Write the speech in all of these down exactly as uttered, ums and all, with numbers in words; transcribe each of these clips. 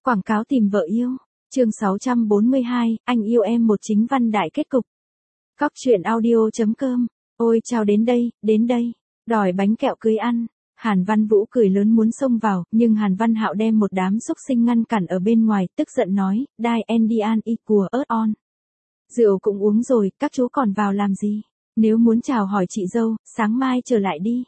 Quảng cáo tìm vợ yêu. Chương sáu trăm bốn mươi hai, anh yêu em một chính văn đại kết cục. Cóc truyện audio chấm com. Ôi chào đến đây, đến đây. Đòi bánh kẹo cưới ăn. Hàn Văn Vũ cười lớn muốn xông vào, nhưng Hàn Văn Hạo đem một đám xúc sinh ngăn cản ở bên ngoài, tức giận nói, đai Endian y của ớt on. Rượu cũng uống rồi, các chú còn vào làm gì? Nếu muốn chào hỏi chị dâu, sáng mai trở lại đi.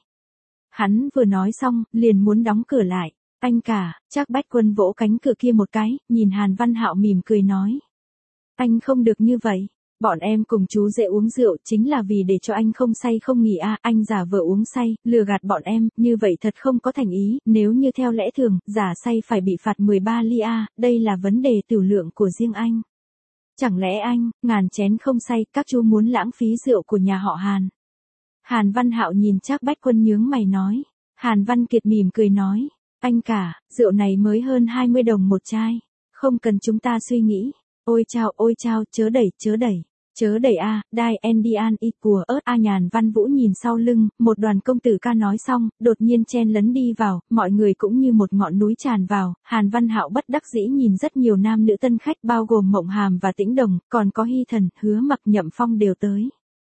Hắn vừa nói xong, liền muốn đóng cửa lại. Anh cả, Trác Bách Quân vỗ cánh cửa kia một cái, nhìn Hàn Văn Hạo mỉm cười nói. Anh không được như vậy. Bọn em cùng chú dễ uống rượu chính là vì để cho anh không say không nghỉ à, anh giả vờ uống say, lừa gạt bọn em, như vậy thật không có thành ý, nếu như theo lẽ thường, giả say phải bị phạt mười ba ly à, đây là vấn đề tiểu lượng của riêng anh. Chẳng lẽ anh, ngàn chén không say, các chú muốn lãng phí rượu của nhà họ Hàn. Hàn Văn Hạo nhìn Trác Bách Quân nhướng mày nói. Hàn Văn Kiệt mỉm cười nói. Anh cả, rượu này mới hơn hai mươi đồng một chai. Không cần chúng ta suy nghĩ. Ôi chao, ôi chao, chớ đẩy, chớ đẩy. Chớ đẩy a, đai Endian y của ớt a. Nhàn Văn Vũ nhìn sau lưng, một đoàn công tử ca nói xong, đột nhiên chen lấn đi vào, mọi người cũng như một ngọn núi tràn vào. Hàn Văn Hạo bất đắc dĩ nhìn rất nhiều nam nữ tân khách bao gồm Mộng Hàm và Tĩnh Đồng, còn có Hy Thần, Hứa Mặc, Nhậm Phong đều tới.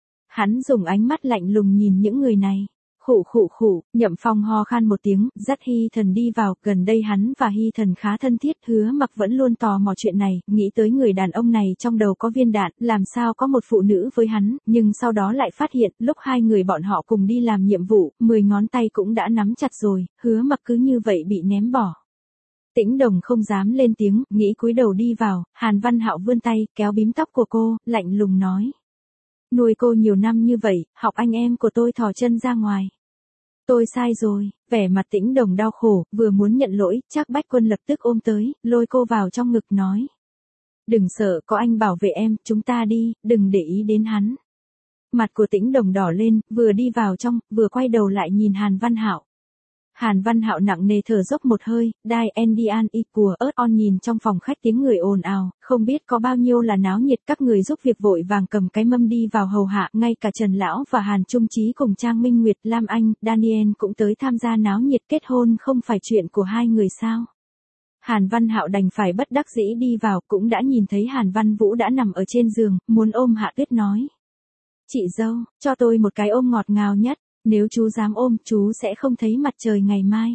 Hắn dùng ánh mắt lạnh lùng nhìn những người này. Khụ khụ khụ, Nhậm Phong ho khan một tiếng, dắt Hy Thần đi vào, gần đây hắn và Hy Thần khá thân thiết, Hứa Mặc vẫn luôn tò mò chuyện này, nghĩ tới người đàn ông này trong đầu có viên đạn, làm sao có một phụ nữ với hắn, nhưng sau đó lại phát hiện, lúc hai người bọn họ cùng đi làm nhiệm vụ, mười ngón tay cũng đã nắm chặt rồi, Hứa Mặc cứ như vậy bị ném bỏ. Tĩnh Đồng không dám lên tiếng, nghĩ cúi đầu đi vào, Hàn Văn Hạo vươn tay, kéo bím tóc của cô, lạnh lùng nói. Nuôi cô nhiều năm như vậy, học anh em của tôi thò chân ra ngoài. Tôi sai rồi, vẻ mặt Tĩnh Đồng đau khổ, vừa muốn nhận lỗi, Trác Bách Quân lập tức ôm tới, lôi cô vào trong ngực nói. Đừng sợ, có anh bảo vệ em, chúng ta đi, đừng để ý đến hắn. Mặt của Tĩnh Đồng đỏ lên, vừa đi vào trong, vừa quay đầu lại nhìn Hàn Văn Hạo. Hàn Văn Hạo nặng nề thở dốc một hơi, đai Endian y của ớt on nhìn trong phòng khách tiếng người ồn ào, không biết có bao nhiêu là náo nhiệt, các người giúp việc vội vàng cầm cái mâm đi vào hầu hạ, ngay cả Trần Lão và Hàn Trung Chí cùng Trang Minh Nguyệt, Lam Anh, Daniel cũng tới tham gia náo nhiệt, kết hôn không phải chuyện của hai người sao. Hàn Văn Hạo đành phải bất đắc dĩ đi vào, cũng đã nhìn thấy Hàn Văn Vũ đã nằm ở trên giường, muốn ôm Hạ Tuyết nói. Chị dâu, cho tôi một cái ôm ngọt ngào nhất. Nếu chú dám ôm, chú sẽ không thấy mặt trời ngày mai.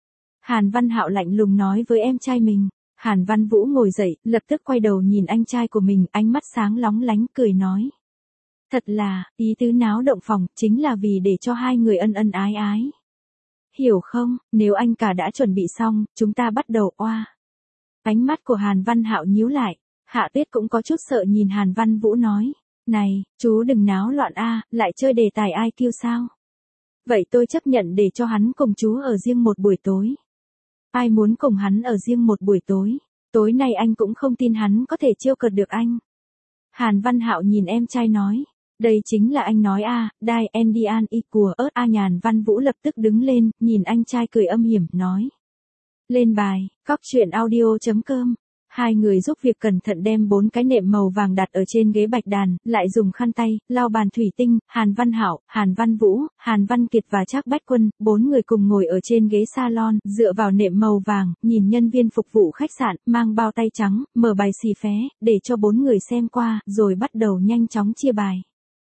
Hàn Văn Hạo lạnh lùng nói với em trai mình. Hàn Văn Vũ ngồi dậy, lập tức quay đầu nhìn anh trai của mình, ánh mắt sáng lóng lánh, cười nói. Thật là, ý tứ náo động phòng, chính là vì để cho hai người ân ân ái ái. Hiểu không, nếu anh cả đã chuẩn bị xong, chúng ta bắt đầu oa. Ánh mắt của Hàn Văn Hạo nhíu lại, Hạ Tuyết cũng có chút sợ nhìn Hàn Văn Vũ nói. Này, chú đừng náo loạn a, lại chơi đề tài i kiu sao? Vậy tôi chấp nhận để cho hắn cùng chú ở riêng một buổi tối. Ai muốn cùng hắn ở riêng một buổi tối? Tối nay anh cũng không tin hắn có thể trêu cợt được anh. Hàn Văn Hạo nhìn em trai nói. Đây chính là anh nói a, đai Endian y của ớt a. Nhàn Văn Vũ lập tức đứng lên, nhìn anh trai cười âm hiểm, nói. Lên bài, cóc truyện audio chấm com. Hai người giúp việc cẩn thận đem bốn cái nệm màu vàng đặt ở trên ghế bạch đàn, lại dùng khăn tay, lau bàn thủy tinh, Hàn Văn Hạo, Hàn Văn Vũ, Hàn Văn Kiệt và Trác Bách Quân, bốn người cùng ngồi ở trên ghế salon, dựa vào nệm màu vàng, nhìn nhân viên phục vụ khách sạn, mang bao tay trắng, mở bài xì phé, để cho bốn người xem qua, rồi bắt đầu nhanh chóng chia bài.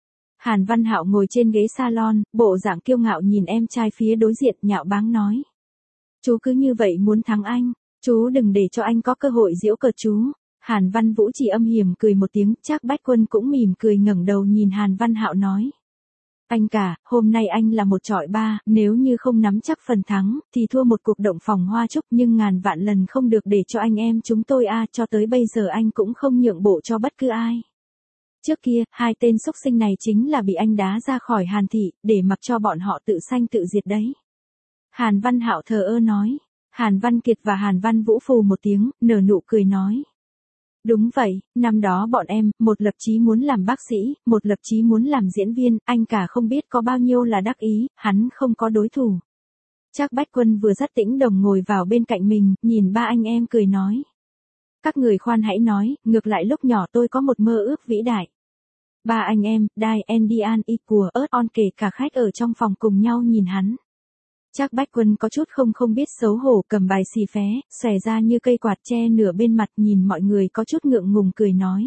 Hàn Văn Hạo ngồi trên ghế salon, bộ dạng kiêu ngạo nhìn em trai phía đối diện, nhạo báng nói. Chú cứ như vậy muốn thắng anh. Chú đừng để cho anh có cơ hội giễu cợt chú. Hàn Văn Vũ chỉ âm hiểm cười một tiếng, Trác Bách Quân cũng mỉm cười ngẩng đầu nhìn Hàn Văn Hạo nói. Anh cả, hôm nay anh là một chọi ba, nếu như không nắm chắc phần thắng, thì thua một cuộc động phòng hoa chúc, nhưng ngàn vạn lần không được để cho anh em chúng tôi a, cho tới bây giờ anh cũng không nhượng bộ cho bất cứ ai. Trước kia, hai tên xúc sinh này chính là bị anh đá ra khỏi Hàn thị, để mặc cho bọn họ tự sanh tự diệt đấy. Hàn Văn Hạo thờ ơ nói. Hàn Văn Kiệt và Hàn Văn Vũ phù một tiếng, nở nụ cười nói. Đúng vậy, năm đó bọn em, một lập chí muốn làm bác sĩ, một lập chí muốn làm diễn viên, anh cả không biết có bao nhiêu là đắc ý, hắn không có đối thủ. Trác Bách Quân vừa dắt Tĩnh Đồng ngồi vào bên cạnh mình, nhìn ba anh em cười nói. Các người khoan hãy nói, ngược lại lúc nhỏ tôi có một mơ ước vĩ đại. Ba anh em, đai Endian y của ớt on kể cả khách ở trong phòng cùng nhau nhìn hắn. Trác Bách Quân có chút không không biết xấu hổ cầm bài xì phé, xòe ra như cây quạt che nửa bên mặt nhìn mọi người có chút ngượng ngùng cười nói.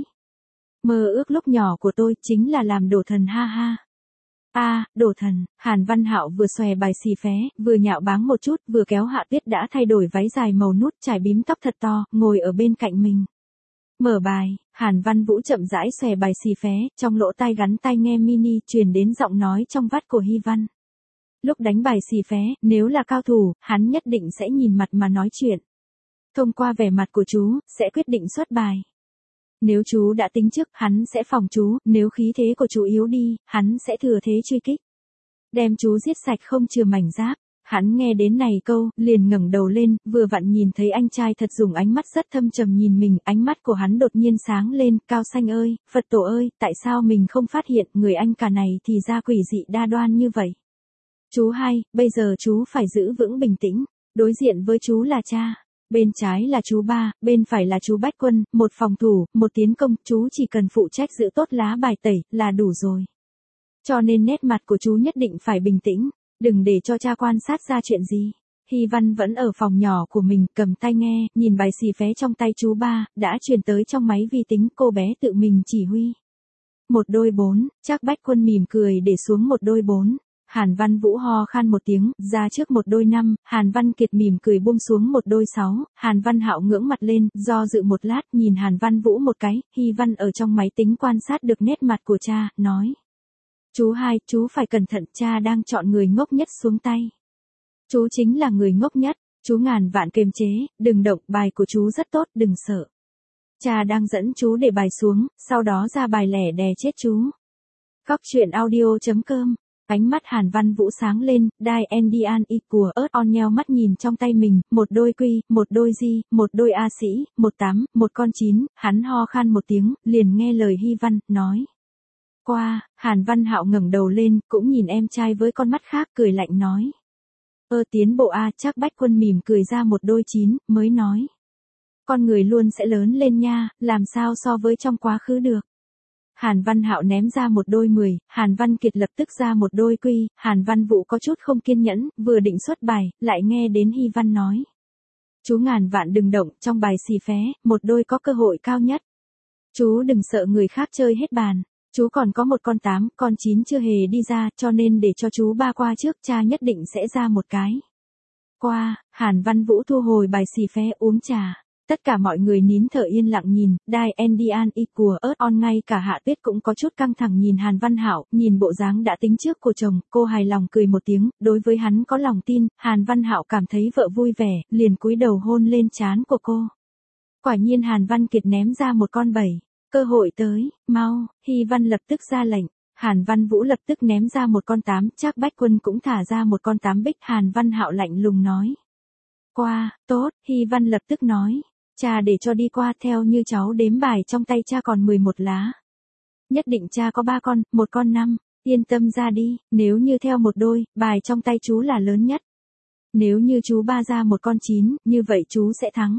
Mơ ước lúc nhỏ của tôi chính là làm đổ thần ha ha. A, à, đổ thần, Hàn Văn Hạo vừa xòe bài xì phé, vừa nhạo báng một chút, vừa kéo Hạ Tuyết đã thay đổi váy dài màu nút trải bím tóc thật to, ngồi ở bên cạnh mình. Mở bài, Hàn Văn Vũ chậm rãi xòe bài xì phé, trong lỗ tai gắn tai nghe mini truyền đến giọng nói trong vắt của Hy Văn. Lúc đánh bài xì phé, nếu là cao thủ, hắn nhất định sẽ nhìn mặt mà nói chuyện. Thông qua vẻ mặt của chú, sẽ quyết định xuất bài. Nếu chú đã tính trước, hắn sẽ phòng chú, nếu khí thế của chú yếu đi, hắn sẽ thừa thế truy kích. Đem chú giết sạch không chừa mảnh giáp. Hắn nghe đến này câu, liền ngẩng đầu lên, vừa vặn nhìn thấy anh trai thật dùng ánh mắt rất thâm trầm nhìn mình, ánh mắt của hắn đột nhiên sáng lên, Cao Xanh ơi, Phật tổ ơi, tại sao mình không phát hiện, người anh cả này thì ra quỷ dị đa đoan như vậy. Chú hai, bây giờ chú phải giữ vững bình tĩnh, đối diện với chú là cha. Bên trái là chú ba, bên phải là chú Bách Quân, một phòng thủ, một tiến công, chú chỉ cần phụ trách giữ tốt lá bài tẩy, là đủ rồi. Cho nên nét mặt của chú nhất định phải bình tĩnh, đừng để cho cha quan sát ra chuyện gì. Hy Văn vẫn ở phòng nhỏ của mình, cầm tai nghe, nhìn bài xì phé trong tay chú ba, đã truyền tới trong máy vi tính, cô bé tự mình chỉ huy. Một đôi bốn, Trác Bách Quân mỉm cười để xuống một đôi bốn. Hàn Văn Vũ ho khan một tiếng, ra trước một đôi năm, Hàn Văn Kiệt mỉm cười buông xuống một đôi sáu, Hàn Văn Hạo ngưỡng mặt lên, do dự một lát, nhìn Hàn Văn Vũ một cái, Hy Văn ở trong máy tính quan sát được nét mặt của cha, nói. Chú hai, chú phải cẩn thận, cha đang chọn người ngốc nhất xuống tay. Chú chính là người ngốc nhất, chú ngàn vạn kiềm chế, đừng động, bài của chú rất tốt, đừng sợ. Cha đang dẫn chú để bài xuống, sau đó ra bài lẻ đè chết chú. Cóc truyện audio chấm com. Ánh mắt Hàn Văn Vũ sáng lên, đai Endian y của ớt on nheo mắt nhìn trong tay mình, một đôi quy, một đôi di, một đôi A sĩ, một tám, một con chín, hắn ho khan một tiếng, liền nghe lời Hy Văn, nói. Qua, Hàn Văn Hạo ngẩng đầu lên, cũng nhìn em trai với con mắt khác, cười lạnh nói. Ơ tiến bộ A, Trác Bách Quân mỉm cười ra một đôi chín, mới nói. Con người luôn sẽ lớn lên nha, làm sao so với trong quá khứ được. Hàn Văn Hạo ném ra một đôi mười, Hàn Văn Kiệt lập tức ra một đôi quy, Hàn Văn Vũ có chút không kiên nhẫn, vừa định xuất bài, lại nghe đến Hy Văn nói. Chú ngàn vạn đừng động, trong bài xì phé, một đôi có cơ hội cao nhất. Chú đừng sợ người khác chơi hết bàn, chú còn có một con tám, con chín chưa hề đi ra, cho nên để cho chú ba qua trước, cha nhất định sẽ ra một cái. Qua, Hàn Văn Vũ thu hồi bài xì phé uống trà. Tất cả mọi người nín thở yên lặng nhìn, đai Endian y của ớt on ngay cả Hạ Tuyết cũng có chút căng thẳng nhìn Hàn Văn Hạo, nhìn bộ dáng đã tính trước của chồng, cô hài lòng cười một tiếng, đối với hắn có lòng tin, Hàn Văn Hạo cảm thấy vợ vui vẻ, liền cúi đầu hôn lên trán của cô. Quả nhiên Hàn Văn Kiệt ném ra một con bảy, cơ hội tới, mau, Hy Văn lập tức ra lệnh. Hàn Văn Vũ lập tức ném ra một con tám, Trác Bách Quân cũng thả ra một con tám bích, Hàn Văn Hạo lạnh lùng nói. Qua, tốt, Hy Văn lập tức nói. Cha để cho đi qua, theo như cháu đếm bài trong tay cha còn mười một lá. Nhất định cha có ba con, một con năm, yên tâm ra đi, nếu như theo một đôi, bài trong tay chú là lớn nhất. Nếu như chú ba ra một con chín, như vậy chú sẽ thắng.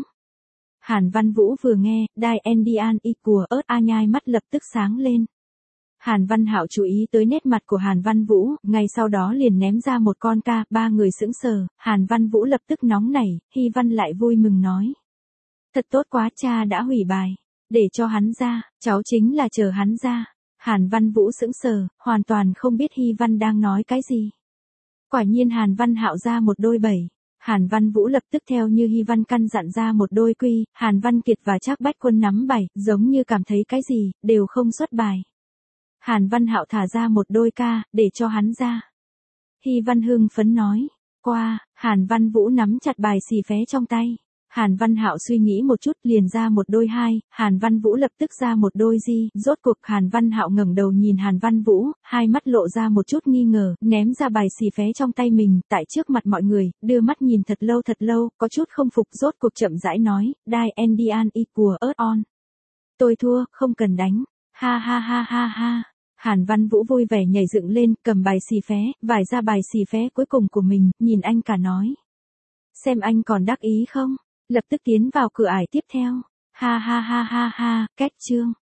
Hàn Văn Vũ vừa nghe, đai Endian y của ớt a nhai mắt lập tức sáng lên. Hàn Văn Hạo chú ý tới nét mặt của Hàn Văn Vũ, ngay sau đó liền ném ra một con ca, ba người sững sờ, Hàn Văn Vũ lập tức nóng nảy, Hy Văn lại vui mừng nói. Thật tốt quá, cha đã hủy bài, để cho hắn ra, cháu chính là chờ hắn ra. Hàn Văn Vũ sững sờ, hoàn toàn không biết Hy Văn đang nói cái gì. Quả nhiên Hàn Văn Hạo ra một đôi bảy, Hàn Văn Vũ lập tức theo như Hy Văn căn dặn ra một đôi quy, Hàn Văn Kiệt và Trác Bách Quân nắm bảy, giống như cảm thấy cái gì, đều không xuất bài. Hàn Văn Hạo thả ra một đôi ca, để cho hắn ra. Hy Văn hưng phấn nói, qua, Hàn Văn Vũ nắm chặt bài xì phé trong tay. Hàn Văn Hạo suy nghĩ một chút liền ra một đôi hai, Hàn Văn Vũ lập tức ra một đôi di, rốt cuộc Hàn Văn Hạo ngẩng đầu nhìn Hàn Văn Vũ, hai mắt lộ ra một chút nghi ngờ, ném ra bài xì phé trong tay mình, tại trước mặt mọi người, đưa mắt nhìn thật lâu thật lâu, có chút không phục, rốt cuộc chậm rãi nói, đai Endian y của ớt on. Tôi thua, không cần đánh, ha ha ha ha ha. Hàn Văn Vũ vui vẻ nhảy dựng lên, cầm bài xì phé, vải ra bài xì phé cuối cùng của mình, nhìn anh cả nói. Xem anh còn đắc ý không? Lập tức tiến vào cửa ải tiếp theo. Ha ha ha ha ha, kết chương.